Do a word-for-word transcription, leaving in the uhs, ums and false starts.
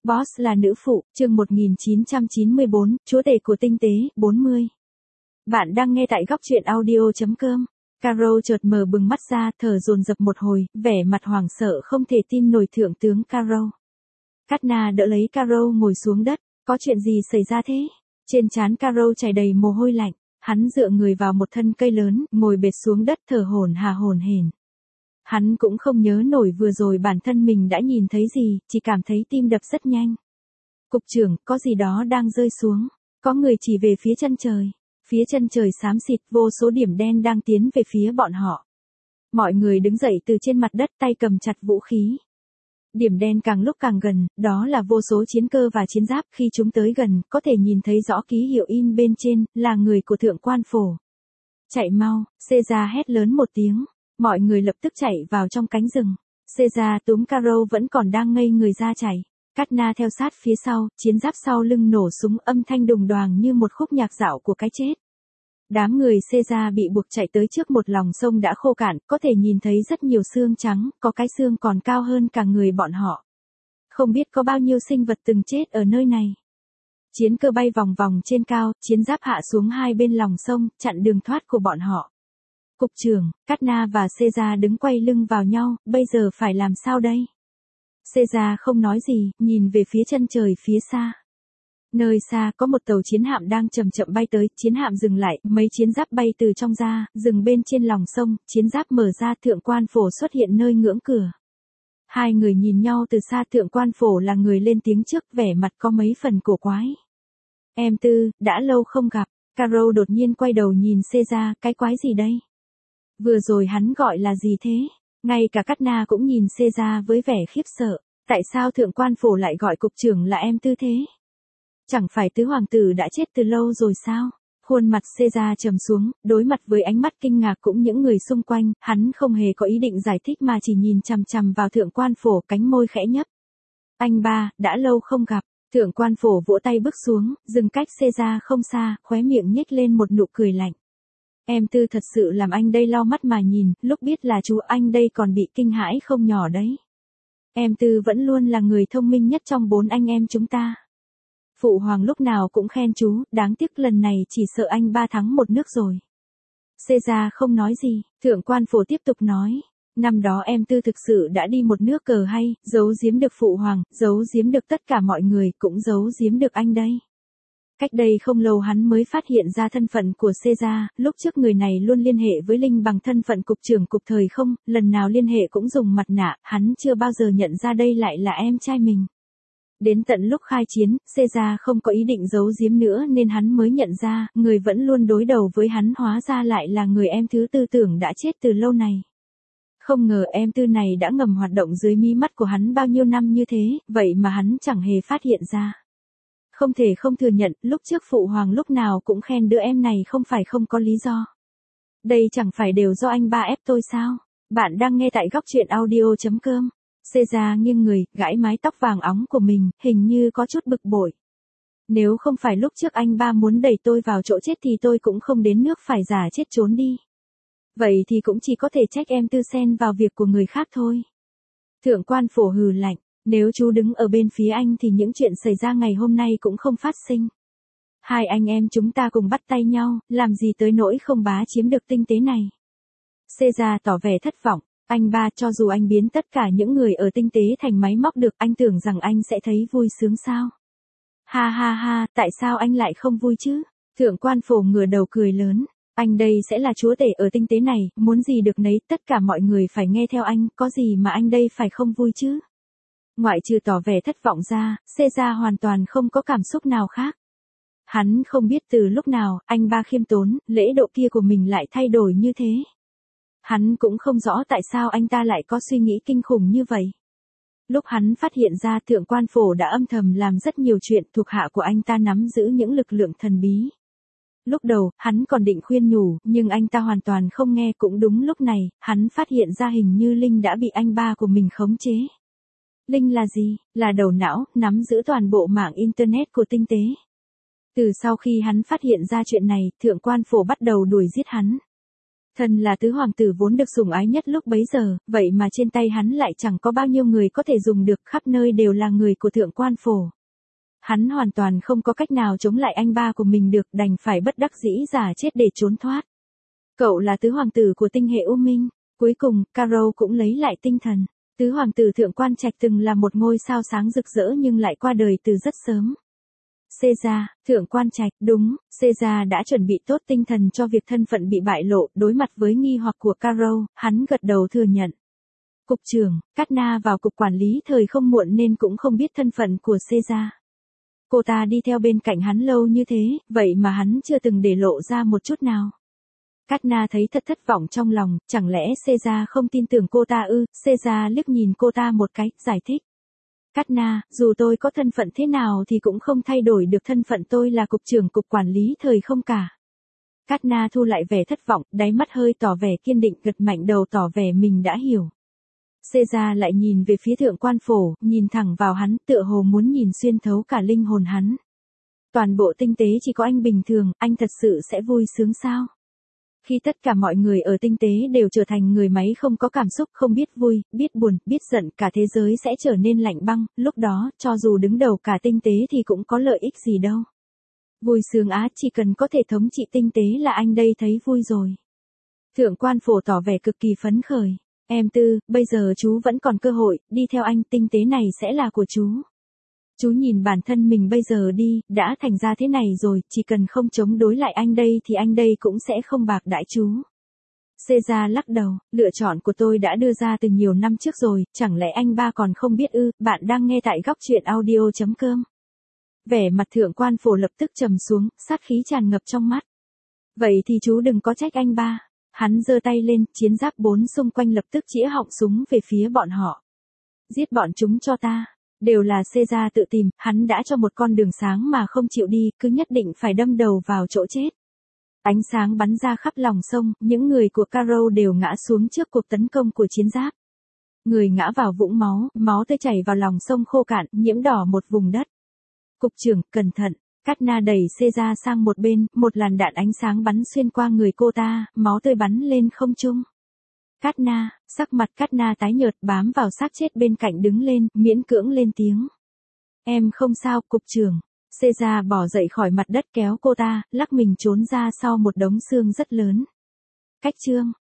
Boss là nữ phụ, chương một nghìn chín trăm chín mươi bốn, chúa tể của tinh tế, bốn mươi. Bạn đang nghe tại góc truyện audio chấm com. Caro chợt mở bừng mắt ra, thở dồn dập một hồi, vẻ mặt hoảng sợ không thể tin nổi thượng tướng Caro. Katna đỡ lấy Caro ngồi xuống đất, có chuyện gì xảy ra thế? Trên trán Caro chảy đầy mồ hôi lạnh, hắn dựa người vào một thân cây lớn, ngồi bệt xuống đất thở hổn hà hổn hển. Hắn cũng không nhớ nổi vừa rồi bản thân mình đã nhìn thấy gì, chỉ cảm thấy tim đập rất nhanh. Cục trưởng, có gì đó đang rơi xuống. Có người chỉ về phía chân trời. Phía chân trời xám xịt, vô số điểm đen đang tiến về phía bọn họ. Mọi người đứng dậy từ trên mặt đất, tay cầm chặt vũ khí. Điểm đen càng lúc càng gần, đó là vô số chiến cơ và chiến giáp. Khi chúng tới gần, có thể nhìn thấy rõ ký hiệu in bên trên, là người của thượng quan phổ. Chạy mau, Caesar hét lớn một tiếng. Mọi người lập tức chạy vào trong cánh rừng. Caesar túm Caro vẫn còn đang ngây người ra chạy. Katna theo sát phía sau, chiến giáp sau lưng nổ súng, âm thanh đùng đoàng như một khúc nhạc dạo của cái chết. Đám người Caesar bị buộc chạy tới trước một lòng sông đã khô cạn, có thể nhìn thấy rất nhiều xương trắng, có cái xương còn cao hơn cả người bọn họ. Không biết có bao nhiêu sinh vật từng chết ở nơi này. Chiến cơ bay vòng vòng trên cao, chiến giáp hạ xuống hai bên lòng sông, chặn đường thoát của bọn họ. Cục trưởng, Katna và Caesar đứng quay lưng vào nhau, bây giờ phải làm sao đây? Caesar không nói gì, nhìn về phía chân trời phía xa. Nơi xa có một tàu chiến hạm đang chậm chậm bay tới, chiến hạm dừng lại, mấy chiến giáp bay từ trong ra, dừng bên trên lòng sông, chiến giáp mở ra, thượng quan phổ xuất hiện nơi ngưỡng cửa. Hai người nhìn nhau từ xa, thượng quan phổ là người lên tiếng trước, vẻ mặt có mấy phần cổ quái. Em Tư, đã lâu không gặp. Caro đột nhiên quay đầu nhìn Caesar, cái quái gì đây? Vừa rồi hắn gọi là gì thế? Ngay cả Katna cũng nhìn Caesar với vẻ khiếp sợ. Tại sao thượng quan phổ lại gọi cục trưởng là em Tư thế? Chẳng phải tứ hoàng tử đã chết từ lâu rồi sao? Khuôn mặt Caesar trầm xuống, đối mặt với ánh mắt kinh ngạc cũng những người xung quanh, hắn không hề có ý định giải thích mà chỉ nhìn chằm chằm vào thượng quan phổ, cánh môi khẽ nhấp. Anh ba, đã lâu không gặp. Thượng quan phổ vỗ tay bước xuống, dừng cách Caesar không xa, khóe miệng nhếch lên một nụ cười lạnh. Em Tư thật sự làm anh đây lau mắt mà nhìn, lúc biết là chú anh đây còn bị kinh hãi không nhỏ đấy. Em Tư vẫn luôn là người thông minh nhất trong bốn anh em chúng ta. Phụ hoàng lúc nào cũng khen chú, đáng tiếc lần này chỉ sợ anh ba thắng một nước rồi. Caesar không nói gì, thượng quan phổ tiếp tục nói. Năm đó em Tư thực sự đã đi một nước cờ hay, giấu giếm được phụ hoàng, giấu giếm được tất cả mọi người, cũng giấu giếm được anh đây. Cách đây không lâu hắn mới phát hiện ra thân phận của Caesar, lúc trước người này luôn liên hệ với Linh bằng thân phận cục trưởng cục thời không, lần nào liên hệ cũng dùng mặt nạ, hắn chưa bao giờ nhận ra đây lại là em trai mình. Đến tận lúc khai chiến, Caesar không có ý định giấu giếm nữa nên hắn mới nhận ra, người vẫn luôn đối đầu với hắn hóa ra lại là người em thứ tư tưởng đã chết từ lâu này. Không ngờ em Tư này đã ngầm hoạt động dưới mí mắt của hắn bao nhiêu năm như thế, vậy mà hắn chẳng hề phát hiện ra. Không thể không thừa nhận, lúc trước phụ hoàng lúc nào cũng khen đứa em này không phải không có lý do. Đây chẳng phải đều do anh ba ép tôi sao? Bạn đang nghe tại góc truyện audio chấm com. Caesar nghiêng người, gãi mái tóc vàng óng của mình, hình như có chút bực bội. Nếu không phải lúc trước anh ba muốn đẩy tôi vào chỗ chết thì tôi cũng không đến nước phải giả chết trốn đi. Vậy thì cũng chỉ có thể trách em Tư xen vào việc của người khác thôi. Thượng quan phổ hừ lạnh, nếu chú đứng ở bên phía anh thì những chuyện xảy ra ngày hôm nay cũng không phát sinh. Hai anh em chúng ta cùng bắt tay nhau, làm gì tới nỗi không bá chiếm được tinh tế này. Caesar tỏ vẻ thất vọng, anh ba cho dù anh biến tất cả những người ở tinh tế thành máy móc được, anh tưởng rằng anh sẽ thấy vui sướng sao? Ha ha ha, tại sao anh lại không vui chứ? Thượng quan phổ ngửa đầu cười lớn. Anh đây sẽ là chúa tể ở tinh tế này, muốn gì được nấy, tất cả mọi người phải nghe theo anh, có gì mà anh đây phải không vui chứ? Ngoại trừ tỏ vẻ thất vọng ra, Caesar hoàn toàn không có cảm xúc nào khác. Hắn không biết từ lúc nào, anh ba khiêm tốn, lễ độ kia của mình lại thay đổi như thế. Hắn cũng không rõ tại sao anh ta lại có suy nghĩ kinh khủng như vậy. Lúc hắn phát hiện ra thượng quan phổ đã âm thầm làm rất nhiều chuyện, thuộc hạ của anh ta nắm giữ những lực lượng thần bí. Lúc đầu, hắn còn định khuyên nhủ, nhưng anh ta hoàn toàn không nghe, cũng đúng lúc này, hắn phát hiện ra hình như Linh đã bị anh ba của mình khống chế. Linh là gì? Là đầu não, nắm giữ toàn bộ mạng Internet của tinh tế. Từ sau khi hắn phát hiện ra chuyện này, thượng quan phổ bắt đầu đuổi giết hắn. Thân là tứ hoàng tử vốn được sủng ái nhất lúc bấy giờ, vậy mà trên tay hắn lại chẳng có bao nhiêu người có thể dùng được, khắp nơi đều là người của thượng quan phổ. Hắn hoàn toàn không có cách nào chống lại anh ba của mình được, đành phải bất đắc dĩ giả chết để trốn thoát. Cậu là tứ hoàng tử của tinh hệ U Minh. Cuối cùng, Caro cũng lấy lại tinh thần. Tứ hoàng tử thượng quan trạch từng là một ngôi sao sáng rực rỡ nhưng lại qua đời từ rất sớm. Caesar, thượng quan trạch, đúng, Caesar đã chuẩn bị tốt tinh thần cho việc thân phận bị bại lộ, đối mặt với nghi hoặc của Caro, hắn gật đầu thừa nhận. Cục trưởng, Cát Na vào cục quản lý thời không muộn nên cũng không biết thân phận của Caesar. Cô ta đi theo bên cạnh hắn lâu như thế, vậy mà hắn chưa từng để lộ ra một chút nào. Cát Na thấy thật thất vọng trong lòng, chẳng lẽ Caesar không tin tưởng cô ta ư? Caesar liếc nhìn cô ta một cái, giải thích. Cát Na, dù tôi có thân phận thế nào thì cũng không thay đổi được thân phận tôi là cục trưởng cục quản lý thời không cả. Cát Na thu lại vẻ thất vọng, đáy mắt hơi tỏ vẻ kiên định, gật mạnh đầu tỏ vẻ mình đã hiểu. Caesar lại nhìn về phía thượng quan phổ, nhìn thẳng vào hắn, tựa hồ muốn nhìn xuyên thấu cả linh hồn hắn. Toàn bộ tinh tế chỉ có anh bình thường, anh thật sự sẽ vui sướng sao? Khi tất cả mọi người ở tinh tế đều trở thành người máy không có cảm xúc, không biết vui, biết buồn, biết giận, cả thế giới sẽ trở nên lạnh băng, lúc đó, cho dù đứng đầu cả tinh tế thì cũng có lợi ích gì đâu. Vui sướng á, chỉ cần có thể thống trị tinh tế là anh đây thấy vui rồi. Thượng quan phổ tỏ vẻ cực kỳ phấn khởi. Em Tư, bây giờ chú vẫn còn cơ hội, đi theo anh, tinh tế này sẽ là của chú. Chú nhìn bản thân mình bây giờ đi, đã thành ra thế này rồi, chỉ cần không chống đối lại anh đây thì anh đây cũng sẽ không bạc đãi chú. Caesar lắc đầu, lựa chọn của tôi đã đưa ra từ nhiều năm trước rồi, chẳng lẽ anh ba còn không biết ư? Bạn đang nghe tại góc truyện audio chấm com. Vẻ mặt thượng quan phổ lập tức trầm xuống, sát khí tràn ngập trong mắt. Vậy thì chú đừng có trách anh ba. Hắn giơ tay lên, chiến giáp bốn xung quanh lập tức chĩa họng súng về phía bọn họ. Giết bọn chúng cho ta. Đều là Caesar tự tìm, hắn đã cho một con đường sáng mà không chịu đi, cứ nhất định phải đâm đầu vào chỗ chết. Ánh sáng bắn ra khắp lòng sông, những người của Caro đều ngã xuống trước cuộc tấn công của chiến giáp. Người ngã vào vũng máu, máu tươi chảy vào lòng sông khô cạn, nhiễm đỏ một vùng đất. Cục trưởng, cẩn thận. Cát Na đẩy Caesar sang một bên, một làn đạn ánh sáng bắn xuyên qua người cô ta, máu tươi bắn lên không trung. Cát Na, sắc mặt Cát Na tái nhợt, bám vào xác chết bên cạnh đứng lên, miễn cưỡng lên tiếng. Em không sao, cục trưởng. Caesar bỏ dậy khỏi mặt đất kéo cô ta, lắc mình trốn ra sau một đống xương rất lớn. Cách chương.